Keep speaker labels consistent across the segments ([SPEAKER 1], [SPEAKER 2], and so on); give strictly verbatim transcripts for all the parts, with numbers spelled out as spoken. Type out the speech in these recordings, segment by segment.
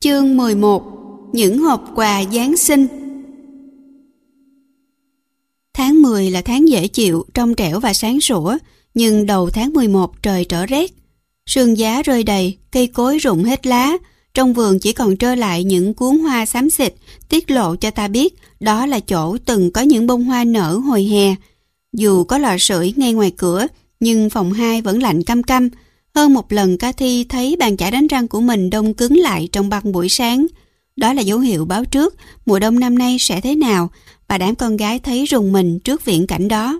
[SPEAKER 1] Chương mười một. Những hộp quà Giáng sinh. Tháng mười là tháng dễ chịu, trong trẻo và sáng sủa, nhưng đầu tháng mười một trời trở rét. Sương giá rơi đầy, cây cối rụng hết lá, trong vườn chỉ còn trơ lại những cuốn hoa xám xịt, tiết lộ cho ta biết đó là chỗ từng có những bông hoa nở hồi hè. Dù có lò sưởi ngay ngoài cửa, nhưng phòng hai vẫn lạnh căm căm. Hơn một lần Cathy thấy bàn chải đánh răng của mình đông cứng lại trong băng buổi sáng. Đó là dấu hiệu báo trước mùa đông năm nay sẽ thế nào, và đám con gái thấy rùng mình trước viễn cảnh đó.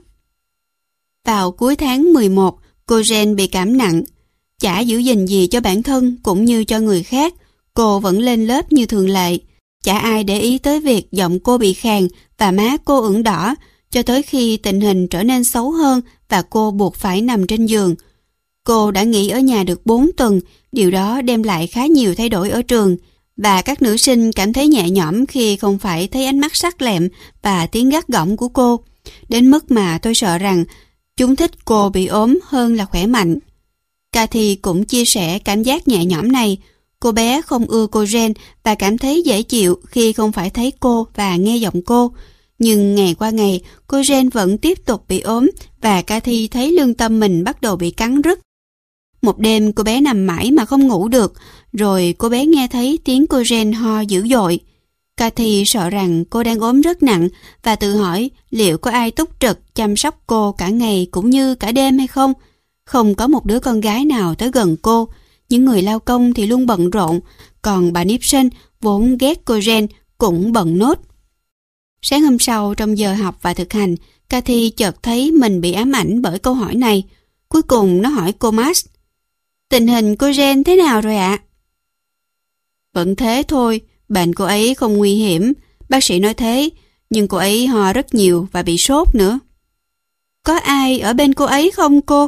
[SPEAKER 1] Vào cuối tháng mười một, cô Jane bị cảm nặng. Chả giữ gìn gì cho bản thân cũng như cho người khác, cô vẫn lên lớp như thường lệ. Chả ai để ý tới việc giọng cô bị khàn và má cô ửng đỏ, cho tới khi tình hình trở nên xấu hơn và cô buộc phải nằm trên giường. Cô đã nghỉ ở nhà được bốn tuần, điều đó đem lại khá nhiều thay đổi ở trường, và các nữ sinh cảm thấy nhẹ nhõm khi không phải thấy ánh mắt sắc lẹm và tiếng gắt gỏng của cô, đến mức mà tôi sợ rằng chúng thích cô bị ốm hơn là khỏe mạnh. Cathy cũng chia sẻ cảm giác nhẹ nhõm này. Cô bé không ưa cô Jane và cảm thấy dễ chịu khi không phải thấy cô và nghe giọng cô. Nhưng ngày qua ngày, cô Jane vẫn tiếp tục bị ốm và Cathy thấy lương tâm mình bắt đầu bị cắn rứt. Một đêm cô bé nằm mãi mà không ngủ được, rồi cô bé nghe thấy tiếng cô Jane ho dữ dội. Cathy sợ rằng cô đang ốm rất nặng và tự hỏi liệu có ai túc trực chăm sóc cô cả ngày cũng như cả đêm hay không. Không có một đứa con gái nào tới gần cô, những người lao công thì luôn bận rộn, còn bà Nipson vốn ghét cô Jane cũng bận nốt. Sáng hôm sau trong giờ học và thực hành, Cathy chợt thấy mình bị ám ảnh bởi câu hỏi này. Cuối cùng nó hỏi cô Max: "Tình hình cô Jane thế nào rồi ạ?" "Vẫn thế thôi, bệnh cô ấy không nguy hiểm, bác sĩ nói thế, nhưng cô ấy ho rất nhiều và bị sốt nữa." "Có ai ở bên cô ấy không cô?"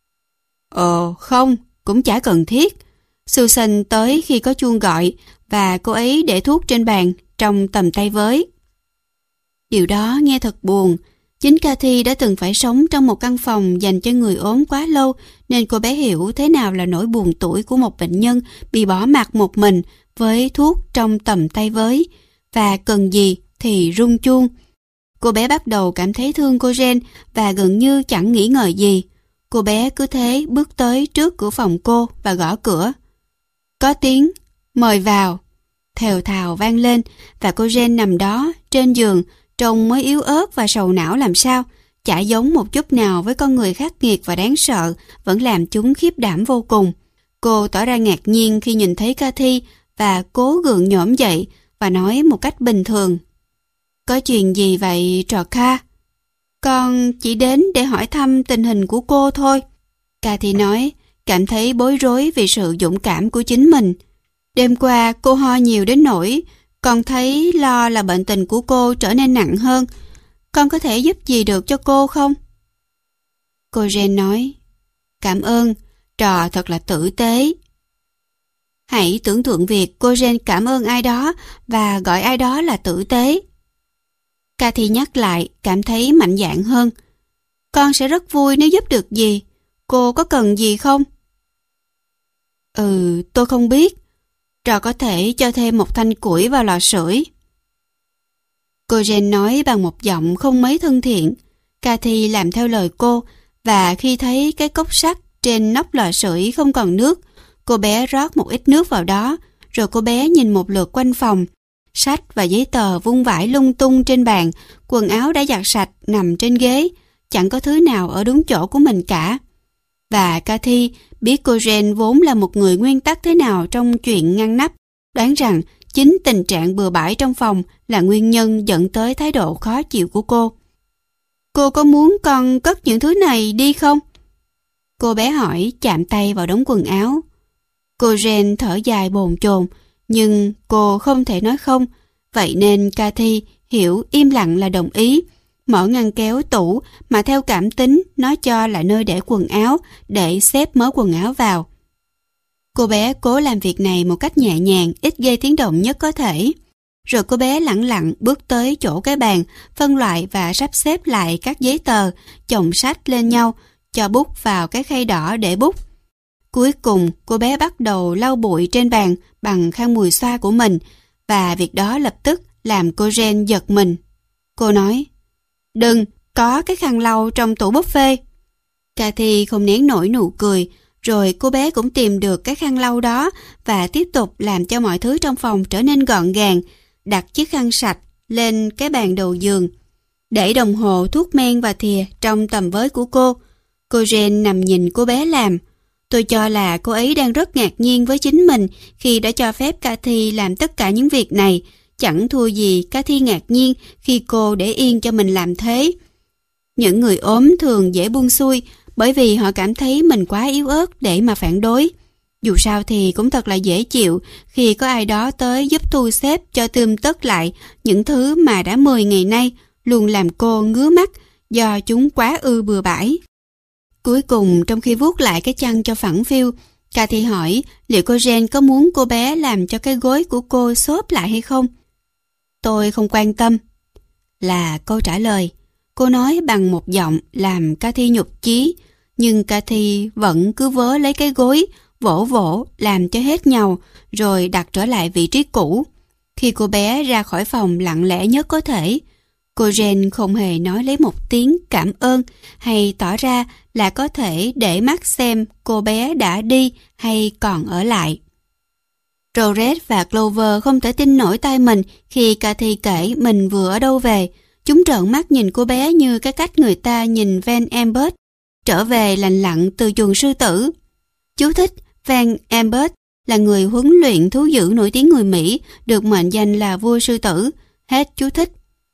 [SPEAKER 1] "Ờ, không, cũng chả cần thiết. Susan tới khi có chuông gọi và cô ấy để thuốc trên bàn trong tầm tay với." Điều đó nghe thật buồn. Chính Cathy đã từng phải sống trong một căn phòng dành cho người ốm quá lâu, nên cô bé hiểu thế nào là nỗi buồn tủi của một bệnh nhân bị bỏ mặc một mình với thuốc trong tầm tay với, và cần gì thì rung chuông. Cô bé bắt đầu cảm thấy thương cô Jane và gần như chẳng nghĩ ngợi gì. Cô bé cứ thế bước tới trước cửa phòng cô và gõ cửa. Có tiếng "Mời vào" thều thào vang lên, và cô Jane nằm đó trên giường, trông mới yếu ớt và sầu não làm sao, chả giống một chút nào với con người khắc nghiệt và đáng sợ, vẫn làm chúng khiếp đảm vô cùng. Cô tỏ ra ngạc nhiên khi nhìn thấy Cathy và cố gượng nhổm dậy và nói một cách bình thường: "Có chuyện gì vậy trò Ca?" "Con chỉ đến để hỏi thăm tình hình của cô thôi," Cathy nói, cảm thấy bối rối vì sự dũng cảm của chính mình. "Đêm qua cô ho nhiều đến nỗi con thấy lo là bệnh tình của cô trở nên nặng hơn. Con có thể giúp gì được cho cô không?" Cô Jane nói: "Cảm ơn, trò thật là tử tế." Hãy tưởng tượng việc cô Jane cảm ơn ai đó và gọi ai đó là tử tế. Cathy nhắc lại, cảm thấy mạnh dạn hơn. "Con sẽ rất vui nếu giúp được gì. Cô có cần gì không?" "Ừ, tôi không biết. Trò có thể cho thêm một thanh củi vào lò sưởi." Cô Jane nói bằng một giọng không mấy thân thiện. Cathy làm theo lời cô, và khi thấy cái cốc sắt trên nóc lò sưởi không còn nước, cô bé rót một ít nước vào đó, rồi cô bé nhìn một lượt quanh phòng. Sách và giấy tờ vung vãi lung tung trên bàn, quần áo đã giặt sạch nằm trên ghế, chẳng có thứ nào ở đúng chỗ của mình cả. Và Cathy biết cô Jane vốn là một người nguyên tắc thế nào trong chuyện ngăn nắp, đoán rằng chính tình trạng bừa bãi trong phòng là nguyên nhân dẫn tới thái độ khó chịu của cô. "Cô có muốn con cất những thứ này đi không?" cô bé hỏi, chạm tay vào đống quần áo. Cô Jane thở dài bồn chồn, nhưng cô không thể nói không, vậy nên Cathy hiểu im lặng là đồng ý. Mở ngăn kéo tủ mà theo cảm tính nó cho là nơi để quần áo, để xếp mớ quần áo vào. Cô bé cố làm việc này một cách nhẹ nhàng, ít gây tiếng động nhất có thể. Rồi cô bé lẳng lặng bước tới chỗ cái bàn, phân loại và sắp xếp lại các giấy tờ, chồng sách lên nhau, cho bút vào cái khay đỏ để bút. Cuối cùng, cô bé bắt đầu lau bụi trên bàn bằng khăn mùi xoa của mình, và việc đó lập tức làm cô Jen giật mình. Cô nói, đừng, có cái khăn lau trong tủ buffet. Cathy không nén nổi nụ cười, rồi cô bé cũng tìm được cái khăn lau đó và tiếp tục làm cho mọi thứ trong phòng trở nên gọn gàng, đặt chiếc khăn sạch lên cái bàn đầu giường, để đồng hồ, thuốc men và thìa trong tầm với của cô. Cô Jen nằm nhìn cô bé làm. Tôi cho là cô ấy đang rất ngạc nhiên với chính mình khi đã cho phép Cathy làm tất cả những việc này. Chẳng thua gì Cathy ngạc nhiên khi cô để yên cho mình làm thế. Những người ốm thường dễ buông xuôi bởi vì họ cảm thấy mình quá yếu ớt để mà phản đối. Dù sao thì cũng thật là dễ chịu khi có ai đó tới giúp thu xếp cho tươm tất lại những thứ mà đã mười ngày nay luôn làm cô ngứa mắt do chúng quá ư bừa bãi. Cuối cùng, trong khi vuốt lại cái chăn cho phẳng phiu, Cathy hỏi liệu cô Jen có muốn cô bé làm cho cái gối của cô xốp lại hay không. Tôi không quan tâm, là câu trả lời. Cô nói bằng một giọng làm Cathy nhục chí, nhưng Cathy vẫn cứ vớ lấy cái gối, vỗ vỗ, làm cho hết nhàu, rồi đặt trở lại vị trí cũ. Khi cô bé ra khỏi phòng lặng lẽ nhất có thể, cô Jen không hề nói lấy một tiếng cảm ơn hay tỏ ra là có thể để mắt xem cô bé đã đi hay còn ở lại. Rosette và Clover không thể tin nổi tai mình khi Cathy kể mình vừa ở đâu về. Chúng trợn mắt nhìn cô bé như cái cách người ta nhìn Van Ambert trở về lành lặn từ chuồng sư tử. Chú thích: Van Ambert là người huấn luyện thú dữ nổi tiếng người Mỹ, được mệnh danh là vua sư tử. Hết chú thích.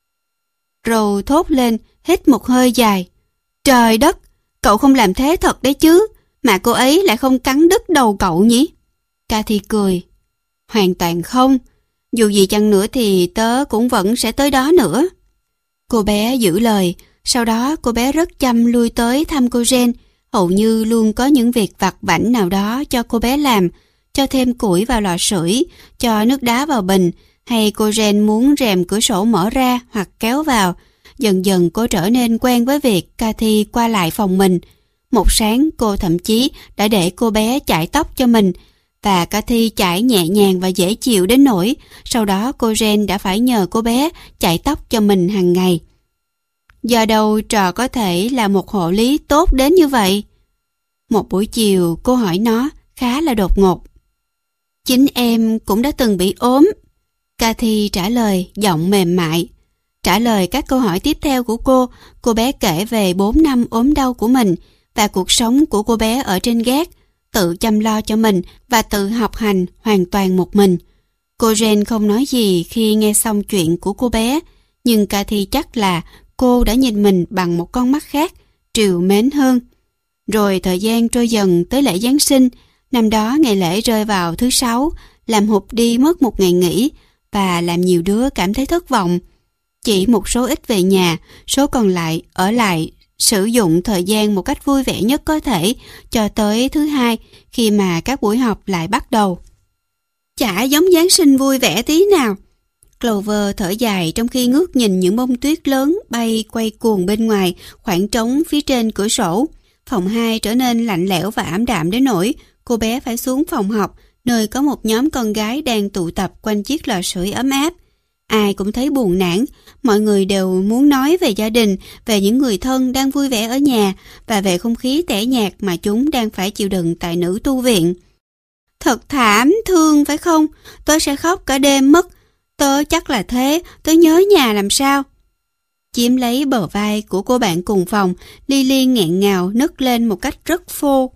[SPEAKER 1] Rồi thốt lên, hít một hơi dài. Trời đất, cậu không làm thế thật đấy chứ, mà cô ấy lại không cắn đứt đầu cậu nhỉ? Cathy cười. Hoàn toàn không, dù gì chăng nữa thì tớ cũng vẫn sẽ tới đó nữa. Cô bé giữ lời, sau đó cô bé rất chăm lui tới thăm cô Jen, hầu như luôn có những việc vặt vãnh nào đó cho cô bé làm, cho thêm củi vào lò sưởi, cho nước đá vào bình, hay cô Jen muốn rèm cửa sổ mở ra hoặc kéo vào. Dần dần cô trở nên quen với việc Cathy qua lại phòng mình. Một sáng cô thậm chí đã để cô bé chải tóc cho mình, và Cathy chải nhẹ nhàng và dễ chịu đến nỗi sau đó cô Jen đã phải nhờ cô bé chải tóc cho mình hàng ngày. Do đâu trò có thể là một hộ lý tốt đến như vậy? Một buổi chiều cô hỏi nó khá là đột ngột. Chính em cũng đã từng bị ốm. Cathy trả lời giọng mềm mại. Trả lời các câu hỏi tiếp theo của cô, cô bé kể về bốn năm ốm đau của mình và cuộc sống của cô bé ở trên gác, tự chăm lo cho mình và tự học hành hoàn toàn một mình. Cô Jen không nói gì khi nghe xong chuyện của cô bé, nhưng Cathy chắc là cô đã nhìn mình bằng một con mắt khác, trìu mến hơn. Rồi thời gian trôi dần tới lễ Giáng sinh. Năm đó ngày lễ rơi vào thứ sáu, làm hụt đi mất một ngày nghỉ và làm nhiều đứa cảm thấy thất vọng. Chỉ một số ít về nhà, số còn lại ở lại sử dụng thời gian một cách vui vẻ nhất có thể cho tới thứ hai khi mà các buổi học lại bắt đầu. Chả giống Giáng sinh vui vẻ tí nào. Clover thở dài trong khi ngước nhìn những bông tuyết lớn bay quay cuồng bên ngoài khoảng trống phía trên cửa sổ. Phòng hai trở nên lạnh lẽo và ảm đạm đến nỗi cô bé phải xuống phòng học, nơi có một nhóm con gái đang tụ tập quanh chiếc lò sưởi ấm áp. Ai cũng thấy buồn nản, mọi người đều muốn nói về gia đình, về những người thân đang vui vẻ ở nhà và về không khí tẻ nhạt mà chúng đang phải chịu đựng tại nữ tu viện. Thật thảm thương phải không? Tớ sẽ khóc cả đêm mất. Tớ chắc là thế, tớ nhớ nhà làm sao? Chiếm lấy bờ vai của cô bạn cùng phòng, Lily nghẹn ngào nức lên một cách rất phô.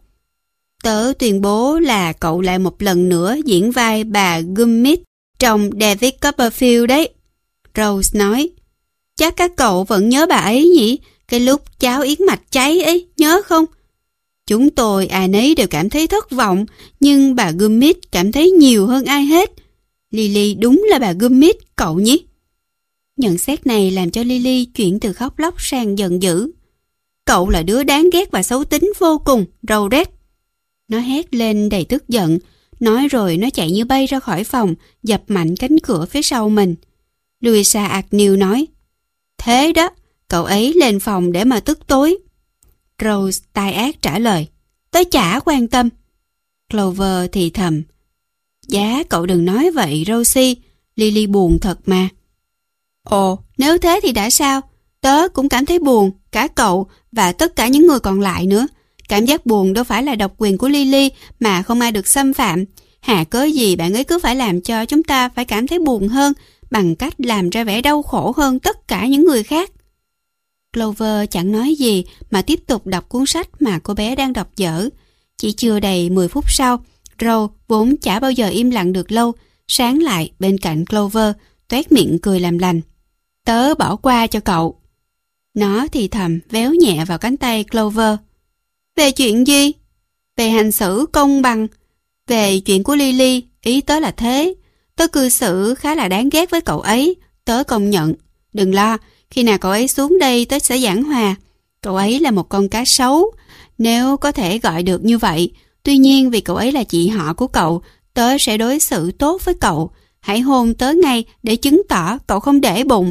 [SPEAKER 1] Tớ tuyên bố là cậu lại một lần nữa diễn vai bà Gummit trong David Copperfield đấy. Rose nói. Chắc các cậu vẫn nhớ bà ấy nhỉ? Cái lúc cháo yến mạch cháy ấy, nhớ không? Chúng tôi ai nấy đều cảm thấy thất vọng, nhưng bà Gummit cảm thấy nhiều hơn ai hết. Lily đúng là bà Gummit, cậu nhỉ? Nhận xét này làm cho Lily chuyển từ khóc lóc sang giận dữ. Cậu là đứa đáng ghét và xấu tính vô cùng, Rosette. Nó hét lên đầy tức giận, nói rồi nó chạy như bay ra khỏi phòng, dập mạnh cánh cửa phía sau mình. Louisa Agnew nói, thế đó, cậu ấy lên phòng để mà tức tối. Rose tai ác trả lời, tớ chả quan tâm. Clover thì thầm. Giá cậu đừng nói vậy Rosie, Lily buồn thật mà. Ồ, nếu thế thì đã sao? Tớ cũng cảm thấy buồn, cả cậu và tất cả những người còn lại nữa. Cảm giác buồn đâu phải là độc quyền của Lily mà không ai được xâm phạm. Hà cớ gì bạn ấy cứ phải làm cho chúng ta phải cảm thấy buồn hơn bằng cách làm ra vẻ đau khổ hơn tất cả những người khác. Clover chẳng nói gì mà tiếp tục đọc cuốn sách mà cô bé đang đọc dở. Chỉ chưa đầy mười phút sau, Rose vốn chả bao giờ im lặng được lâu, sáng lại bên cạnh Clover, toét miệng cười làm lành. Tớ bỏ qua cho cậu. Nó thì thầm véo nhẹ vào cánh tay Clover. Về chuyện gì? Về hành xử công bằng. Về chuyện của Lily, ý tớ là thế. Tớ cư xử khá là đáng ghét với cậu ấy, tớ công nhận. Đừng lo, khi nào cậu ấy xuống đây tớ sẽ giảng hòa. Cậu ấy là một con cá sấu, nếu có thể gọi được như vậy. Tuy nhiên vì cậu ấy là chị họ của cậu, tớ sẽ đối xử tốt với cậu. Hãy hôn tớ ngay để chứng tỏ cậu không để bụng.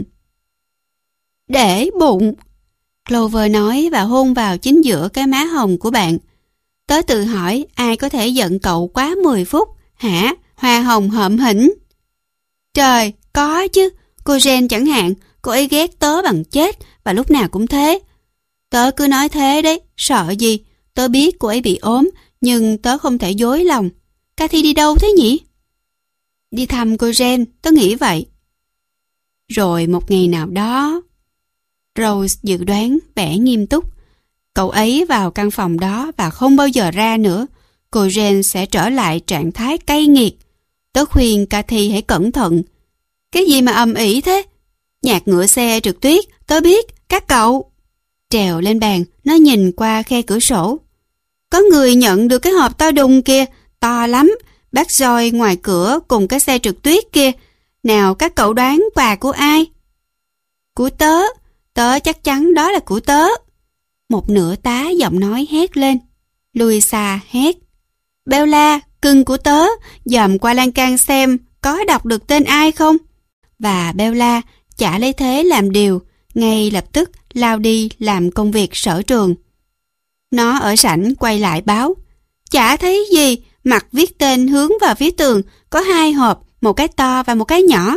[SPEAKER 1] Để bụng? Clover nói và hôn vào chính giữa cái má hồng của bạn. Tớ tự hỏi ai có thể giận cậu quá mười phút, hả? Hoa hồng hợm hỉnh. Trời, có chứ. Cô Jen chẳng hạn, cô ấy ghét tớ bằng chết và lúc nào cũng thế. Tớ cứ nói thế đấy, sợ gì? Tớ biết cô ấy bị ốm, nhưng tớ không thể dối lòng. Cathy đi đâu thế nhỉ? Đi thăm cô Jen, tớ nghĩ vậy. Rồi một ngày nào đó... Rose dự đoán vẻ nghiêm túc. Cậu ấy vào căn phòng đó và không bao giờ ra nữa. Cô Jen sẽ trở lại trạng thái cay nghiệt. Tớ khuyên Cathy hãy cẩn thận. Cái gì mà ầm ĩ thế? Nhạc ngựa xe trượt tuyết, tớ biết, các cậu. Trèo lên bàn, nó nhìn qua khe cửa sổ. Có người nhận được cái hộp to đùng kia, to lắm. Bác Joy ngoài cửa cùng cái xe trượt tuyết kia. Nào các cậu đoán quà của ai? Của tớ. Tớ chắc chắn đó là của tớ. Một nửa tá giọng nói hét lên. Louisa hét. Bella, cưng của tớ, dòm qua lan can xem có đọc được tên ai không? Và Bella chả lấy thế làm điều, ngay lập tức lao đi làm công việc sở trường. Nó ở sảnh quay lại báo. Chả thấy gì, mặt viết tên hướng vào phía tường, có hai hộp, một cái to và một cái nhỏ.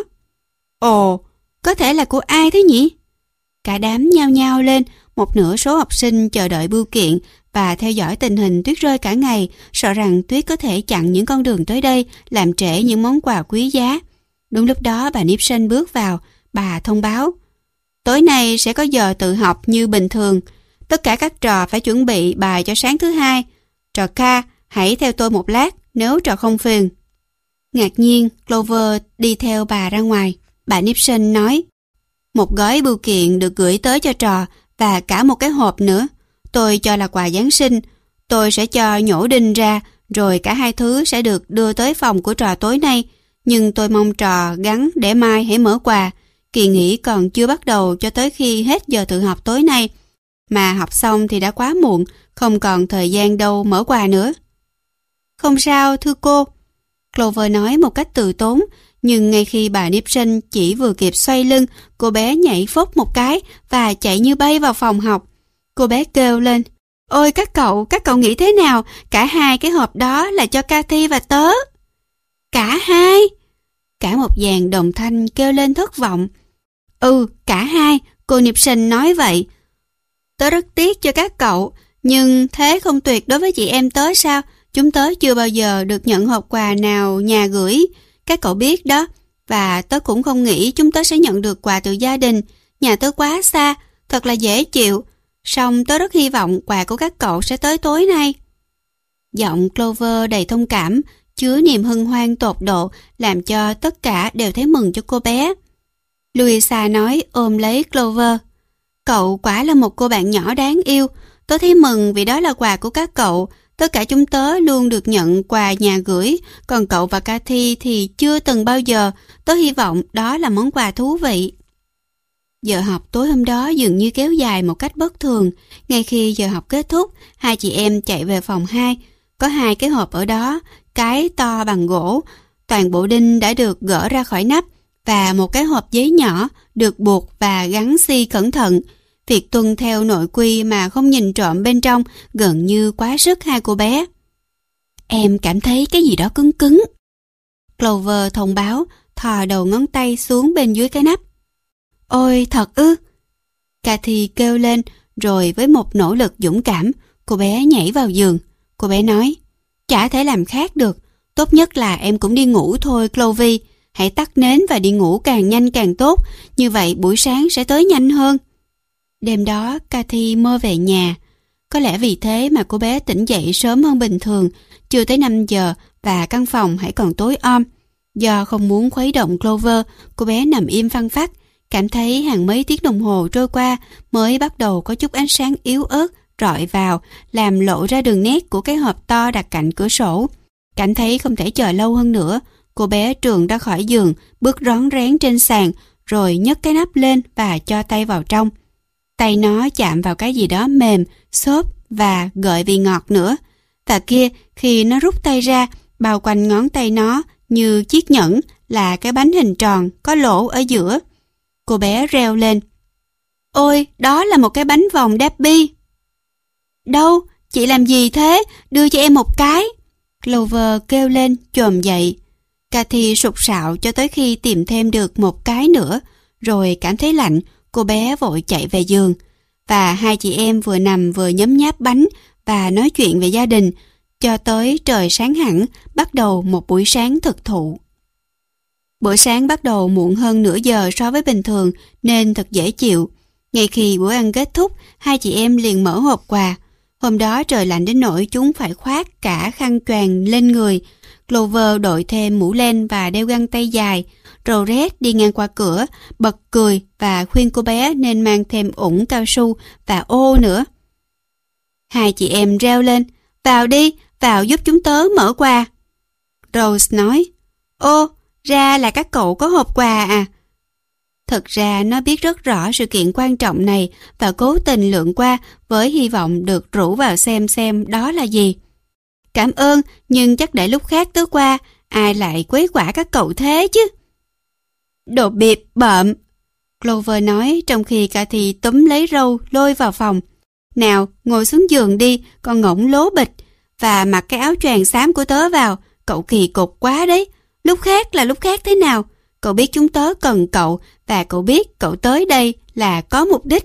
[SPEAKER 1] Ồ, có thể là của ai thế nhỉ? Cả đám nhao nhao lên, một nửa số học sinh chờ đợi bưu kiện và theo dõi tình hình tuyết rơi cả ngày, sợ rằng tuyết có thể chặn những con đường tới đây, làm trễ những món quà quý giá. Đúng lúc đó bà Nipson bước vào, bà thông báo. Tối nay sẽ có giờ tự học như bình thường. Tất cả các trò phải chuẩn bị bài cho sáng thứ hai. Trò K, hãy theo tôi một lát, nếu trò không phiền. Ngạc nhiên, Clover đi theo bà ra ngoài. Bà Nipson nói, một gói bưu kiện được gửi tới cho trò và cả một cái hộp nữa. Tôi cho là quà Giáng sinh. Tôi sẽ cho nhổ đinh ra, rồi cả hai thứ sẽ được đưa tới phòng của trò tối nay. Nhưng tôi mong trò gắn để mai hãy mở quà. Kỳ nghỉ còn chưa bắt đầu cho tới khi hết giờ tự học tối nay. Mà học xong thì đã quá muộn, không còn thời gian đâu mở quà nữa. Không sao, thưa cô. Clover nói một cách từ tốn, nhưng ngay khi bà Nipson chỉ vừa kịp xoay lưng, cô bé nhảy phốc một cái và chạy như bay vào phòng học. Cô bé kêu lên, ôi các cậu, các cậu nghĩ thế nào? Cả hai cái hộp đó là cho Cathy và tớ. Cả hai? Cả một dàn đồng thanh kêu lên thất vọng. Ừ, cả hai, cô Nipson nói vậy. Tớ rất tiếc cho các cậu, nhưng thế không tuyệt đối với chị em tớ sao? Chúng tớ chưa bao giờ được nhận hộp quà nào nhà gửi. Các cậu biết đó, và tớ cũng không nghĩ chúng tớ sẽ nhận được quà từ gia đình. Nhà tớ quá xa, thật là dễ chịu. Song tớ rất hy vọng quà của các cậu sẽ tới tối nay. Giọng Clover đầy thông cảm, chứa niềm hân hoan tột độ, làm cho tất cả đều thấy mừng cho cô bé. Louisa nói ôm lấy Clover. Cậu quả là một cô bạn nhỏ đáng yêu. Tớ thấy mừng vì đó là quà của các cậu. Tất cả chúng tớ luôn được nhận quà nhà gửi, còn cậu và Cathy thì chưa từng bao giờ. Tớ hy vọng đó là món quà thú vị. Giờ học tối hôm đó dường như kéo dài một cách bất thường. Ngay khi giờ học kết thúc, hai chị em chạy về phòng hai. Có hai cái hộp ở đó, cái to bằng gỗ, toàn bộ đinh đã được gỡ ra khỏi nắp, và một cái hộp giấy nhỏ được buộc và gắn xi cẩn thận. Việc tuân theo nội quy mà không nhìn trộm bên trong gần như quá sức hai cô bé. Em cảm thấy cái gì đó cứng cứng. Clover thông báo, thò đầu ngón tay xuống bên dưới cái nắp. Ôi, thật ư? Cathy kêu lên, rồi với một nỗ lực dũng cảm, cô bé nhảy vào giường. Cô bé nói, chả thể làm khác được. Tốt nhất là em cũng đi ngủ thôi, Clovy. Hãy tắt nến và đi ngủ càng nhanh càng tốt. Như vậy buổi sáng sẽ tới nhanh hơn. Đêm đó, Cathy mơ về nhà. Có lẽ vì thế mà cô bé tỉnh dậy sớm hơn bình thường, chưa tới năm giờ và căn phòng hãy còn tối om. Do không muốn khuấy động Clover, cô bé nằm im phăng phắc, cảm thấy hàng mấy tiếng đồng hồ trôi qua mới bắt đầu có chút ánh sáng yếu ớt rọi vào, làm lộ ra đường nét của cái hộp to đặt cạnh cửa sổ. Cảm thấy không thể chờ lâu hơn nữa, cô bé trườn ra khỏi giường, bước rón rén trên sàn, rồi nhấc cái nắp lên và cho tay vào trong. Tay nó chạm vào cái gì đó mềm, xốp và gợi vị ngọt nữa. Và kia, khi nó rút tay ra, bao quanh ngón tay nó như chiếc nhẫn là cái bánh hình tròn có lỗ ở giữa. Cô bé reo lên. Ôi, đó là một cái bánh vòng Debbie. Đâu, chị làm gì thế? Đưa cho em một cái. Clover kêu lên chồm dậy. Cathy sục sạo cho tới khi tìm thêm được một cái nữa, rồi cảm thấy lạnh, cô bé vội chạy về giường. Và hai chị em vừa nằm vừa nhấm nháp bánh và nói chuyện về gia đình, cho tới trời sáng hẳn, bắt đầu một buổi sáng thực thụ. Bữa sáng bắt đầu muộn hơn nửa giờ so với bình thường nên thật dễ chịu. Ngay khi bữa ăn kết thúc, hai chị em liền mở hộp quà. Hôm đó trời lạnh đến nỗi chúng phải khoác cả khăn choàng lên người. Clover đội thêm mũ len và đeo găng tay dài. Rosette đi ngang qua cửa, bật cười và khuyên cô bé nên mang thêm ủng cao su và ô nữa. Hai chị em reo lên, vào đi, vào giúp chúng tớ mở quà. Rose nói, ô, ra là các cậu có hộp quà à? Thực ra nó biết rất rõ sự kiện quan trọng này và cố tình lượn qua với hy vọng được rủ vào xem xem đó là gì. Cảm ơn, nhưng chắc để lúc khác tớ qua, ai lại quấy quả các cậu thế chứ? Đồ bịp bợm, Clover nói trong khi Cathy túm lấy râu lôi vào phòng. Nào, ngồi xuống giường đi, con ngỗng lố bịch, và mặc cái áo choàng xám của tớ vào, cậu kỳ cục quá đấy. Lúc khác là lúc khác thế nào? Cậu biết chúng tớ cần cậu và cậu biết cậu tới đây là có mục đích.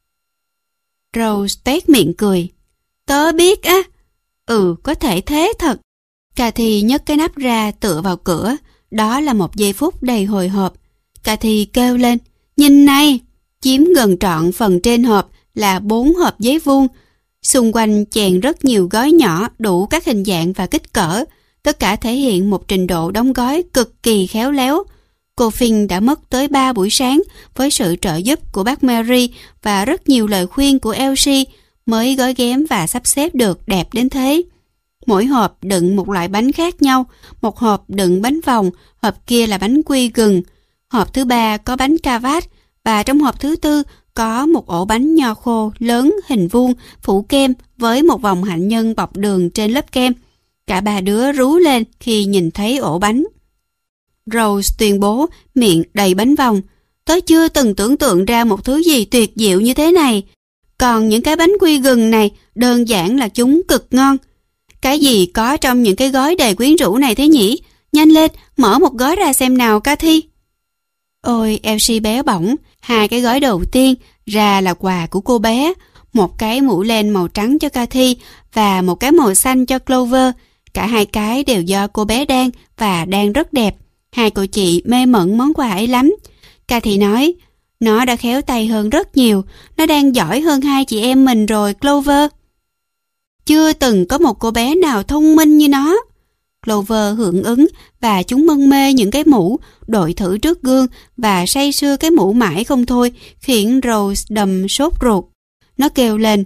[SPEAKER 1] Rose tuét miệng cười. Tớ biết á. Ừ, có thể thế thật. Cathy nhấc cái nắp ra tựa vào cửa. Đó là một giây phút đầy hồi hộp. Cathy kêu lên, nhìn này. Chiếm gần trọn phần trên hộp là bốn hộp giấy vuông. Xung quanh chèn rất nhiều gói nhỏ đủ các hình dạng và kích cỡ. Tất cả thể hiện một trình độ đóng gói cực kỳ khéo léo. Cô Finn đã mất tới ba buổi sáng với sự trợ giúp của bác Mary và rất nhiều lời khuyên của Elsie mới gói ghém và sắp xếp được đẹp đến thế. Mỗi hộp đựng một loại bánh khác nhau, một hộp đựng bánh vòng, hộp kia là bánh quy gừng. Hộp thứ ba có bánh cavat và trong hộp thứ tư có một ổ bánh nho khô lớn hình vuông phủ kem với một vòng hạnh nhân bọc đường trên lớp kem. Cả ba đứa rú lên khi nhìn thấy ổ bánh. Rose tuyên bố miệng đầy bánh vòng. Tớ chưa từng tưởng tượng ra một thứ gì tuyệt diệu như thế này. Còn những cái bánh quy gừng này đơn giản là chúng cực ngon. Cái gì có trong những cái gói đầy quyến rũ này thế nhỉ? Nhanh lên, mở một gói ra xem nào Cathy. Ôi, Elsie béo bỏng, hai cái gói đầu tiên ra là quà của cô bé. Một cái mũ len màu trắng cho Cathy và một cái màu xanh cho Clover. Cả hai cái đều do cô bé đan và đan rất đẹp. Hai cô chị mê mẩn món quà ấy lắm. Cathy nói, nó đã khéo tay hơn rất nhiều, nó đang giỏi hơn hai chị em mình rồi Clover. Chưa từng có một cô bé nào thông minh như nó. Clover hưởng ứng và chúng mân mê những cái mũ, đội thử trước gương và say sưa cái mũ mãi không thôi, khiến Rose đầm sốt ruột. Nó kêu lên,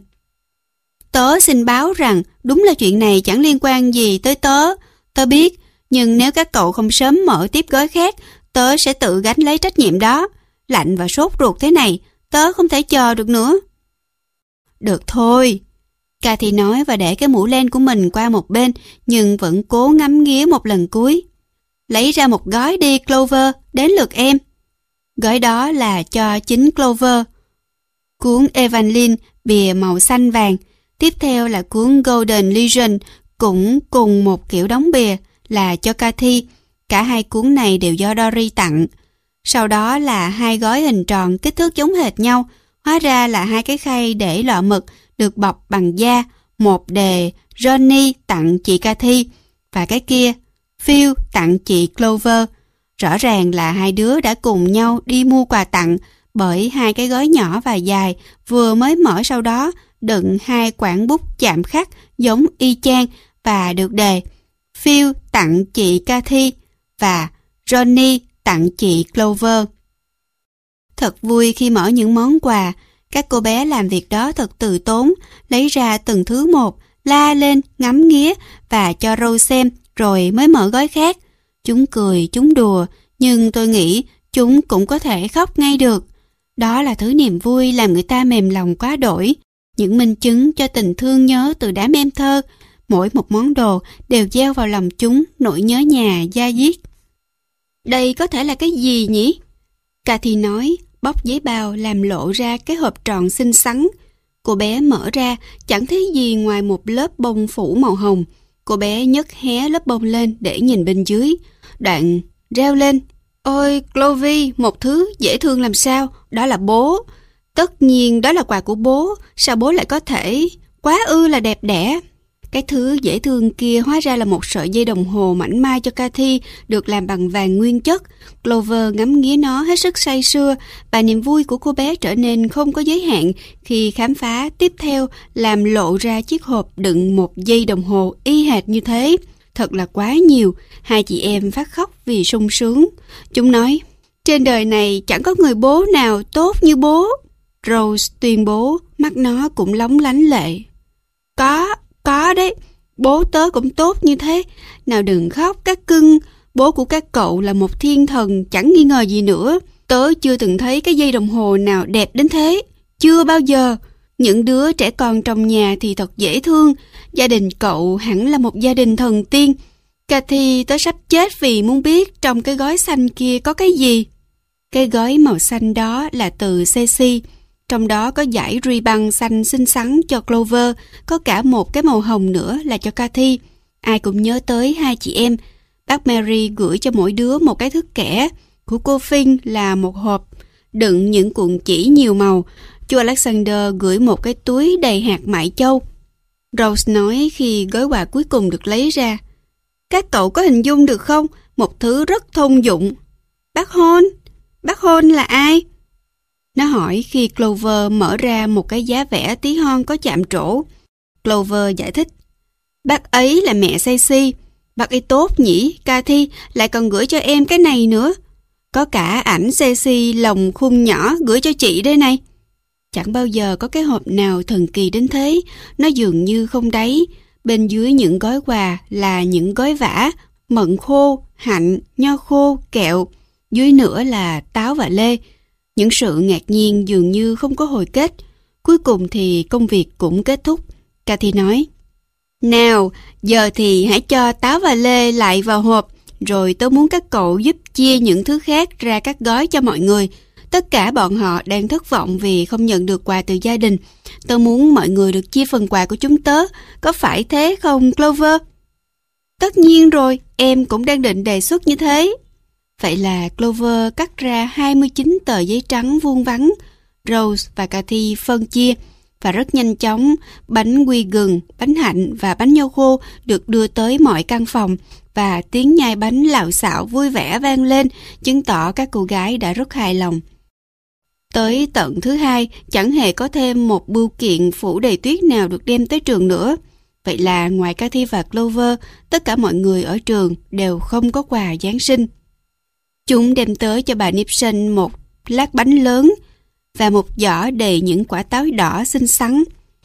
[SPEAKER 1] tớ xin báo rằng đúng là chuyện này chẳng liên quan gì tới tớ. Tớ biết, nhưng nếu các cậu không sớm mở tiếp gói khác, tớ sẽ tự gánh lấy trách nhiệm đó. Lạnh và sốt ruột thế này, tớ không thể chờ được nữa. Được thôi, Cathy nói và để cái mũ len của mình qua một bên, nhưng vẫn cố ngắm nghía một lần cuối. Lấy ra một gói đi Clover, đến lượt em. Gói đó là cho chính Clover. Cuốn Evangeline bìa màu xanh vàng. Tiếp theo là cuốn Golden Legion cũng cùng một kiểu đóng bìa là cho Cathy. Cả hai cuốn này đều do Dory tặng. Sau đó là hai gói hình tròn kích thước giống hệt nhau. Hóa ra là hai cái khay để lọ mực được bọc bằng da. Một đề Johnny tặng chị Cathy và cái kia Phil tặng chị Clover. Rõ ràng là hai đứa đã cùng nhau đi mua quà tặng, bởi hai cái gói nhỏ và dài vừa mới mở sau đó đựng hai quản bút chạm khắc giống y chang và được đề Phil tặng chị Cathy và Johnny tặng chị Clover. Thật vui khi mở những món quà. Các cô bé làm việc đó thật từ tốn, lấy ra từng thứ một, la lên, ngắm nghía và cho Rose xem, rồi mới mở gói khác. Chúng cười, chúng đùa, nhưng tôi nghĩ chúng cũng có thể khóc ngay được. Đó là thứ niềm vui làm người ta mềm lòng quá đổi. Những minh chứng cho tình thương nhớ từ đám em thơ. Mỗi một món đồ đều gieo vào lòng chúng nỗi nhớ nhà da diết. Đây có thể là cái gì nhỉ? Cathy nói, bóc giấy bao làm lộ ra cái hộp tròn xinh xắn. Cô bé mở ra, chẳng thấy gì ngoài một lớp bông phủ màu hồng. Cô bé nhấc hé lớp bông lên để nhìn bên dưới. Đoạn reo lên, ôi Clovy, một thứ dễ thương làm sao, đó là bố. Tất nhiên đó là quà của bố, sao bố lại có thể, quá ư là đẹp đẽ. Cái thứ dễ thương kia hóa ra là một sợi dây đồng hồ mảnh mai cho Cathy, được làm bằng vàng nguyên chất. Clover ngắm nghía nó hết sức say sưa, và niềm vui của cô bé trở nên không có giới hạn khi khám phá tiếp theo làm lộ ra chiếc hộp đựng một dây đồng hồ y hệt như thế. Thật là quá nhiều. Hai chị em phát khóc vì sung sướng. Chúng nói, trên đời này chẳng có người bố nào tốt như bố. Rose tuyên bố, mắt nó cũng lóng lánh lệ. Có, có đấy, bố tớ cũng tốt như thế. Nào đừng khóc các cưng, bố của các cậu là một thiên thần chẳng nghi ngờ gì nữa. Tớ chưa từng thấy cái dây đồng hồ nào đẹp đến thế, chưa bao giờ. Những đứa trẻ con trong nhà thì thật dễ thương, gia đình cậu hẳn là một gia đình thần tiên. Cathy, tớ sắp chết vì muốn biết trong cái gói xanh kia có cái gì. Cái gói màu xanh đó là từ Ceci. Trong đó có dải ruy băng xanh xinh xắn cho Clover, có cả một cái màu hồng nữa là cho Cathy. Ai cũng nhớ tới hai chị em. Bác Mary gửi cho mỗi đứa một cái thước kẻ. Của cô Finn là một hộp đựng những cuộn chỉ nhiều màu. Chú Alexander gửi một cái túi đầy hạt mại châu. Rose nói khi gói quà cuối cùng được lấy ra, các cậu có hình dung được không? Một thứ rất thông dụng. Bác Hôn? Bác Hôn là ai? Nó hỏi khi Clover mở ra một cái giá vẽ tí hon có chạm trổ. Clover giải thích, bác ấy là mẹ Ceci. Bác ấy tốt nhỉ, Cathy, lại còn gửi cho em cái này nữa. Có cả ảnh Ceci lồng khung nhỏ gửi cho chị đây này. Chẳng bao giờ có cái hộp nào thần kỳ đến thế. Nó dường như không đáy. Bên dưới những gói quà là những gói vả, mận khô, hạnh, nho khô, kẹo. Dưới nữa là táo và lê. Những sự ngạc nhiên dường như không có hồi kết. Cuối cùng thì công việc cũng kết thúc. Cathy nói, nào, giờ thì hãy cho táo và lê lại vào hộp. Rồi tớ muốn các cậu giúp chia những thứ khác ra các gói cho mọi người. Tất cả bọn họ đang thất vọng vì không nhận được quà từ gia đình. Tớ muốn mọi người được chia phần quà của chúng tớ. Có phải thế không, Clover? Tất nhiên rồi, em cũng đang định đề xuất như thế. Vậy là Clover cắt ra hai mươi chín tờ giấy trắng vuông vắn. Rose và Cathy phân chia. Và rất nhanh chóng, bánh quy gừng, bánh hạnh và bánh nho khô được đưa tới mọi căn phòng. Và tiếng nhai bánh lạo xạo vui vẻ vang lên, chứng tỏ các cô gái đã rất hài lòng. Tới tận thứ hai, chẳng hề có thêm một bưu kiện phủ đầy tuyết nào được đem tới trường nữa. Vậy là ngoài Cathy và Clover, tất cả mọi người ở trường đều không có quà Giáng sinh. Chúng đem tới cho bà Nipson một lát bánh lớn và một giỏ đầy những quả táo đỏ xinh xắn.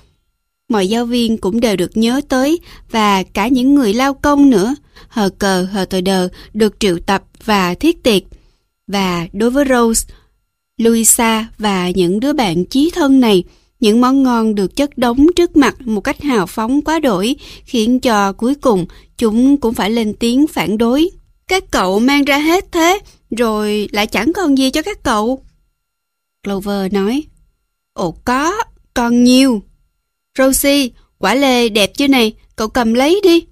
[SPEAKER 1] Mọi giáo viên cũng đều được nhớ tới và cả những người lao công nữa. Hờ cờ hờ tờ đờ được triệu tập và thiết tiệc. Và đối với Rose, Louisa và những đứa bạn chí thân này, những món ngon được chất đống trước mặt một cách hào phóng quá đổi, khiến cho cuối cùng chúng cũng phải lên tiếng phản đối. Các cậu mang ra hết thế, rồi lại chẳng còn gì cho các cậu. Clover nói, ồ có, còn nhiều. Rosie, quả lê đẹp chưa này, cậu cầm lấy đi.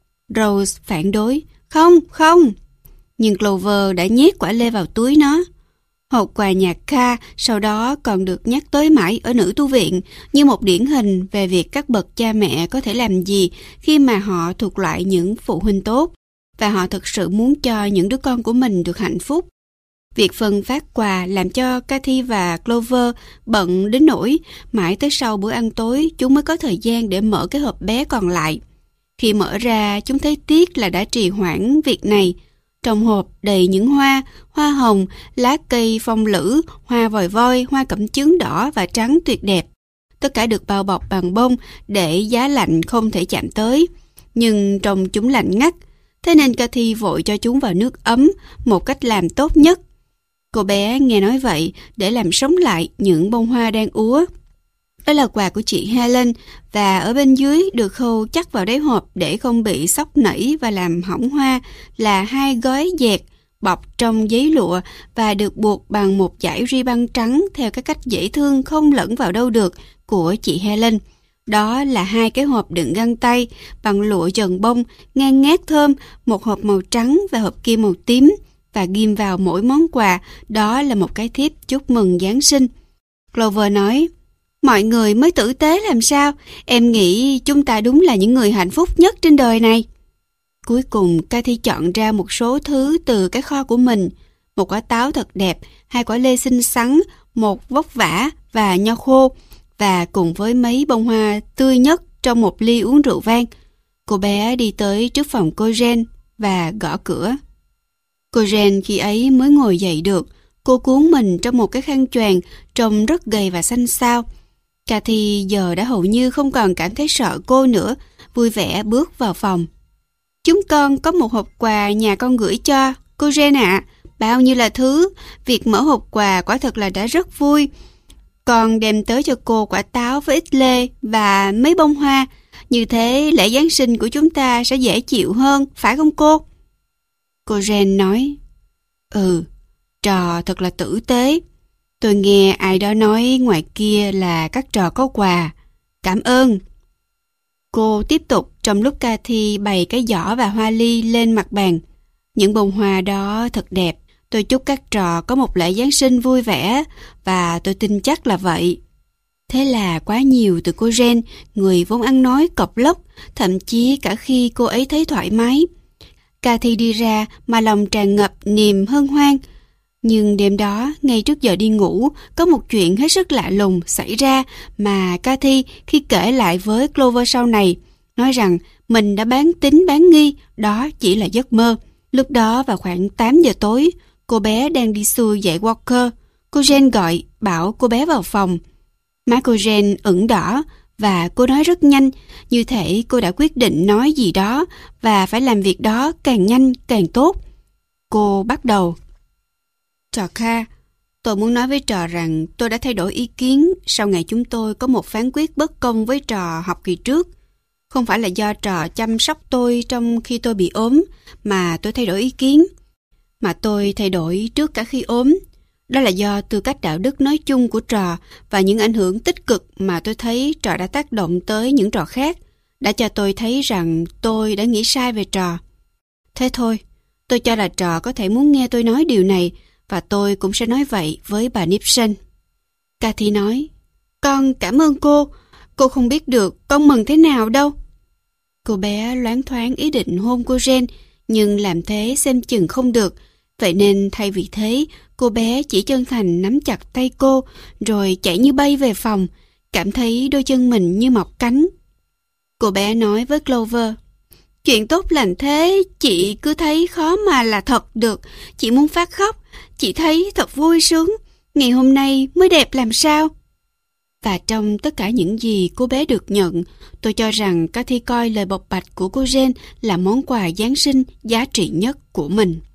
[SPEAKER 1] Rose phản đối. Không, không. Nhưng Clover đã nhét quả lê vào túi nó. Hộp quà nhạc Kha sau đó còn được nhắc tới mãi ở nữ tu viện như một điển hình về việc các bậc cha mẹ có thể làm gì khi mà họ thuộc loại những phụ huynh tốt và họ thực sự muốn cho những đứa con của mình được hạnh phúc. Việc phân phát quà làm cho Cathy và Clover bận đến nỗi mãi tới sau bữa ăn tối chúng mới có thời gian để mở cái hộp bé còn lại. Khi mở ra, chúng thấy tiếc là đã trì hoãn việc này. Trong hộp đầy những hoa, hoa hồng, lá cây phong lữ, hoa vòi voi, hoa cẩm chướng đỏ và trắng tuyệt đẹp. Tất cả được bao bọc bằng bông để giá lạnh không thể chạm tới. Nhưng trông chúng lạnh ngắt, thế nên Cathy vội cho chúng vào nước ấm, một cách làm tốt nhất. Cô bé nghe nói vậy để làm sống lại những bông hoa đang úa. Đó là quà của chị Helen và ở bên dưới được khâu chắc vào đáy hộp để không bị xóc nảy và làm hỏng hoa là hai gói dẹt bọc trong giấy lụa và được buộc bằng một dải ri băng trắng theo cái cách dễ thương không lẫn vào đâu được của chị Helen. Đó là hai cái hộp đựng găng tay bằng lụa dần bông ngang ngát thơm, một hộp màu trắng và hộp kia màu tím, và ghim vào mỗi món quà đó là một cái thiếp chúc mừng Giáng sinh. Clover nói, mọi người mới tử tế làm sao, em nghĩ chúng ta đúng là những người hạnh phúc nhất trên đời này. Cuối cùng Cathy chọn ra một số thứ từ cái kho của mình, một quả táo thật đẹp, hai quả lê xinh xắn, một vốc vả và nho khô, và cùng với mấy bông hoa tươi nhất trong một ly uống rượu vang. Cô bé đi tới trước phòng cô Jane và gõ cửa. Cô Jane khi ấy mới ngồi dậy được. Cô cuốn mình trong một cái khăn choàng trông rất gầy và xanh xao. Cathy giờ đã hầu như không còn cảm thấy sợ cô nữa, vui vẻ bước vào phòng. Chúng con có một hộp quà nhà con gửi cho, cô Jane ạ. Bao nhiêu là thứ, việc mở hộp quà quả thật là đã rất vui. Con đem tới cho cô quả táo với ít lê và mấy bông hoa. Như thế lễ Giáng sinh của chúng ta sẽ dễ chịu hơn, phải không cô? Cô Jane nói, ừ, trò thật là tử tế. Tôi nghe ai đó nói ngoài kia là các trò có quà. Cảm ơn. Cô tiếp tục trong lúc Cathy bày cái giỏ và hoa ly lên mặt bàn. Những bông hoa đó thật đẹp. Tôi chúc các trò có một lễ Giáng sinh vui vẻ và tôi tin chắc là vậy. Thế là quá nhiều từ cô Jane, người vốn ăn nói cộc lốc, thậm chí cả khi cô ấy thấy thoải mái. Cathy đi ra mà lòng tràn ngập niềm hân hoan. Nhưng đêm đó, ngay trước giờ đi ngủ, có một chuyện hết sức lạ lùng xảy ra mà Cathy khi kể lại với Clover sau này, nói rằng mình đã bán tín bán nghi, đó chỉ là giấc mơ. Lúc đó vào khoảng tám giờ tối, cô bé đang đi xuôi dạy Walker. Cô Jane gọi, bảo cô bé vào phòng. Má cô Jane ửng đỏ và cô nói rất nhanh, như thể cô đã quyết định nói gì đó và phải làm việc đó càng nhanh càng tốt. Cô bắt đầu. Trò Kha, tôi muốn nói với trò rằng tôi đã thay đổi ý kiến sau ngày chúng tôi có một phán quyết bất công với trò học kỳ trước. Không phải là do trò chăm sóc tôi trong khi tôi bị ốm mà tôi thay đổi ý kiến, mà tôi thay đổi trước cả khi ốm. Đó là do tư cách đạo đức nói chung của trò và những ảnh hưởng tích cực mà tôi thấy trò đã tác động tới những trò khác, đã cho tôi thấy rằng tôi đã nghĩ sai về trò. Thế thôi, tôi cho là trò có thể muốn nghe tôi nói điều này, và tôi cũng sẽ nói vậy với bà Nipson. Cathy nói, con cảm ơn cô, cô không biết được con mừng thế nào đâu. Cô bé loáng thoáng ý định hôn cô Jane, nhưng làm thế xem chừng không được, vậy nên thay vì thế, cô bé chỉ chân thành nắm chặt tay cô, rồi chạy như bay về phòng, cảm thấy đôi chân mình như mọc cánh. Cô bé nói với Clover, chuyện tốt lành thế, chị cứ thấy khó mà là thật được, chị muốn phát khóc, chị thấy thật vui sướng, ngày hôm nay mới đẹp làm sao. Và trong tất cả những gì cô bé được nhận, tôi cho rằng Cathy coi lời bộc bạch của cô Jane là món quà Giáng sinh giá trị nhất của mình.